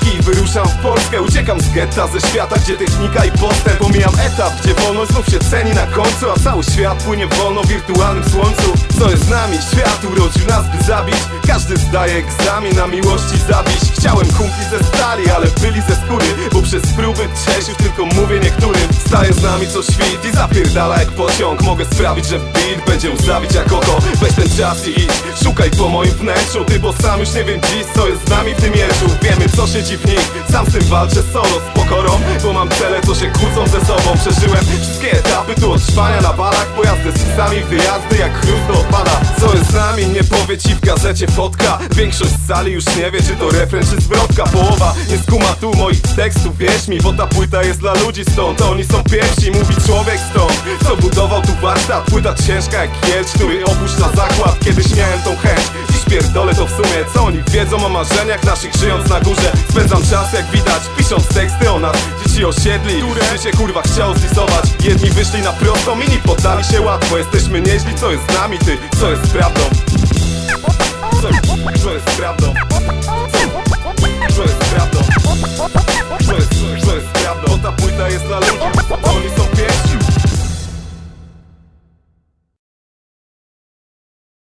krótki i wyruszam w Polskę. Uciekam z getta, ze świata, gdzie technika i postęp. Pomijam etap, gdzie wolność znów się ceni na końcu, a cały świat płynie wolno w wirtualnym słońcu. Co jest z nami? Świat urodził nas, by zabić. Każdy zdaje egzamin na miłości zawiść. Chciałem kumpli ze stali, ale byli ze skóry, bo przez próby Czesiów tylko mówię niektórym. Staje z nami co świt i zapierdala jak pociąg. Mogę sprawić, że beat będzie łzawić jak oko. Weź ten czas i idź, szukaj po moim wnętrzu. Ty, bo sam już nie wiem dziś, co jest z nami w tym jeżu. Wiemy, co siedzi w nich, sam z tym walczę solo z pokorą, bo mam cele, co się kłócą ze sobą. Przeżyłem wszystkie etapy tu od trwania na balach, pojazdy z psami, wyjazdy jak chrust do opada. Co jest z nami, nie powie ci w gazecie fotka. Większość z sali już nie wie, czy to refren, czy zwrotka. Połowa nie skuma tu moich tekstów, wierz mi, bo ta płyta jest dla ludzi stąd. Oni są pierwsi, mówi człowiek stąd, co budował tu warsztat. Płyta ciężka jak jelcz, który opuszcza zakład. Kiedyś miałem tą chęć, dziś pierdolę to w sumie. Co oni wiedzą o marzeniach naszych, żyjąc na górze. Spędzam czas jak widać, pisząc teksty o nas. Dzieci osiedli, które życie kurwa chciało zlisować. Jedni wyszli na prostą, inni poddali się łatwo. Jesteśmy nieźli, co jest z nami, ty, co jest prawdą? Co jest prawdą?